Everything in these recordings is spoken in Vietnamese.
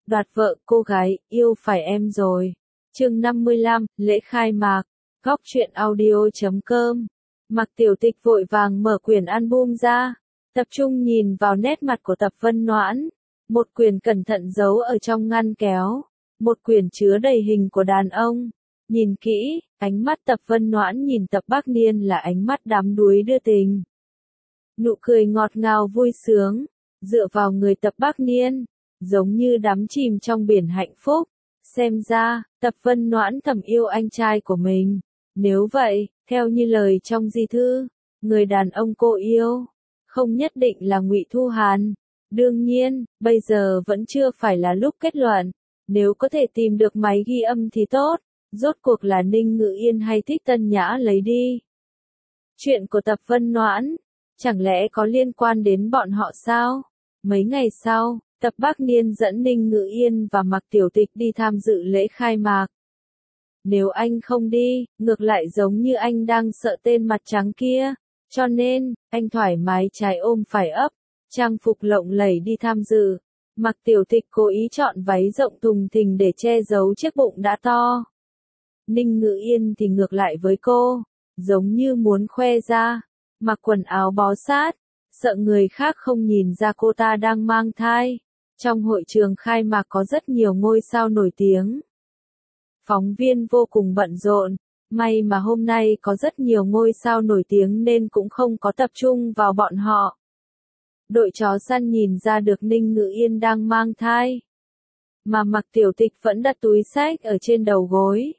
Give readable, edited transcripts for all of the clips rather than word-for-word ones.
Đoạt vợ cô gái, yêu phải em rồi. Chương 55, lễ khai mạc. Góc truyện audio.com. Mạc Tiểu Tịch vội vàng mở quyển album ra, tập trung nhìn vào nét mặt của Tập Vân Noãn. Một quyển cẩn thận giấu ở trong ngăn kéo, một quyển chứa đầy hình của đàn ông. Nhìn kỹ, ánh mắt Tập Vân Noãn nhìn Tập Bác Niên là ánh mắt đắm đuối đưa tình. Nụ cười ngọt ngào vui sướng, dựa vào người Tập Bác Niên, giống như đắm chìm trong biển hạnh phúc. Xem ra, Tập Vân Noãn thầm yêu anh trai của mình. Nếu vậy, theo như lời trong di thư, người đàn ông cô yêu, không nhất định là Ngụy Thu Hàn. Đương nhiên, bây giờ vẫn chưa phải là lúc kết luận. Nếu có thể tìm được máy ghi âm thì tốt, rốt cuộc là Ninh Ngự Yên hay Thích Tân Nhã lấy đi. Chuyện của Tập Vân Noãn, chẳng lẽ có liên quan đến bọn họ sao? Mấy ngày sau, Tập Bác Niên dẫn Ninh Ngự Yên và Mạc Tiểu Tịch đi tham dự lễ khai mạc. Nếu anh không đi, ngược lại giống như anh đang sợ tên mặt trắng kia, cho nên, anh thoải mái trái ôm phải ấp, trang phục lộng lẫy đi tham dự. Mạc Tiểu Tịch cố ý chọn váy rộng thùng thình để che giấu chiếc bụng đã to. Ninh Ngự Yên thì ngược lại với cô, giống như muốn khoe ra, mặc quần áo bó sát, sợ người khác không nhìn ra cô ta đang mang thai. Trong hội trường khai mạc có rất nhiều ngôi sao nổi tiếng. Phóng viên vô cùng bận rộn, may mà hôm nay có rất nhiều ngôi sao nổi tiếng nên cũng không có tập trung vào bọn họ. Đội chó săn nhìn ra được Ninh Ngự Yên đang mang thai, mà Mạc Tiểu Tịch vẫn đặt túi xách ở trên đầu gối,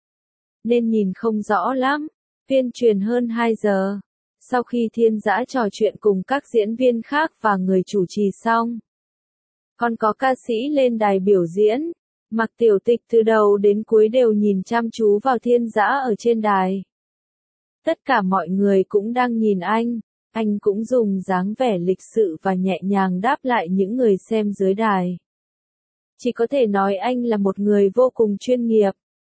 nên nhìn không rõ lắm. Tuyên truyền hơn 2 giờ, sau khi Thiên Dã trò chuyện cùng các diễn viên khác và người chủ trì xong, còn có ca sĩ lên đài biểu diễn. Mạc Tiểu Tịch từ đầu đến cuối đều nhìn chăm chú vào Thiên Dã ở trên đài. Tất cả mọi người cũng đang nhìn anh cũng dùng dáng vẻ lịch sự và nhẹ nhàng đáp lại những người xem dưới đài. Chỉ có thể nói anh là một người vô cùng chuyên nghiệp.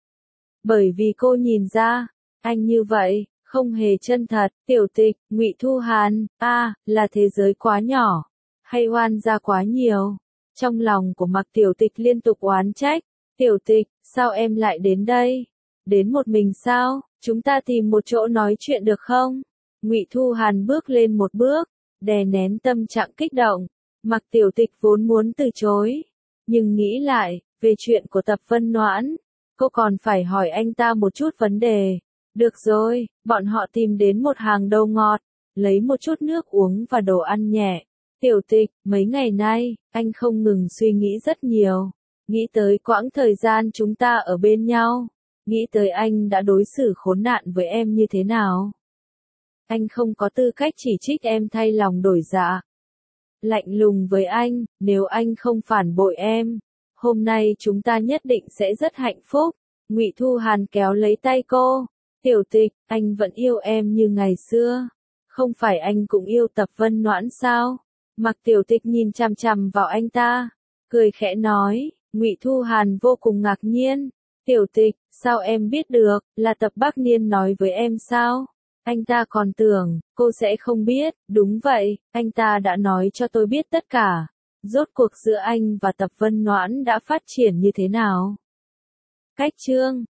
Bởi vì cô nhìn ra, anh như vậy, không hề chân thật. Tiểu Tịch, Ngụy Thu Hàn, là thế giới quá nhỏ, hay oan gia quá nhiều. Trong lòng của Mạc Tiểu Tịch liên tục oán trách. Tiểu Tịch, sao em lại đến đây? Đến một mình sao? Chúng ta tìm một chỗ nói chuyện được không? Ngụy Thu Hàn bước lên một bước, đè nén tâm trạng kích động. Mạc Tiểu Tịch vốn muốn từ chối, nhưng nghĩ lại, về chuyện của Tập Vân Noãn, cô còn phải hỏi anh ta một chút vấn đề. Được rồi, bọn họ tìm đến một hàng đầu ngọt, lấy một chút nước uống và đồ ăn nhẹ. Tiểu Tịch, mấy ngày nay, anh không ngừng suy nghĩ rất nhiều. Nghĩ tới quãng thời gian chúng ta ở bên nhau. Nghĩ tới anh đã đối xử khốn nạn với em như thế nào. Anh không có tư cách chỉ trích em thay lòng đổi dạ. Lạnh lùng với anh, nếu anh không phản bội em, hôm nay chúng ta nhất định sẽ rất hạnh phúc. Ngụy Thu Hàn kéo lấy tay cô. Tiểu Tịch, anh vẫn yêu em như ngày xưa. Không phải anh cũng yêu Tập Vân Noãn sao? Mạc Tiểu Tịch nhìn chằm chằm vào anh ta, cười khẽ nói. Ngụy Thu Hàn vô cùng ngạc nhiên. Tiểu Tịch, sao em biết được, là Tập Bác Niên nói với em sao? Anh ta còn tưởng, cô sẽ không biết. Đúng vậy, anh ta đã nói cho tôi biết tất cả. Rốt cuộc giữa anh và Tập Vân Noãn đã phát triển như thế nào? Cách chương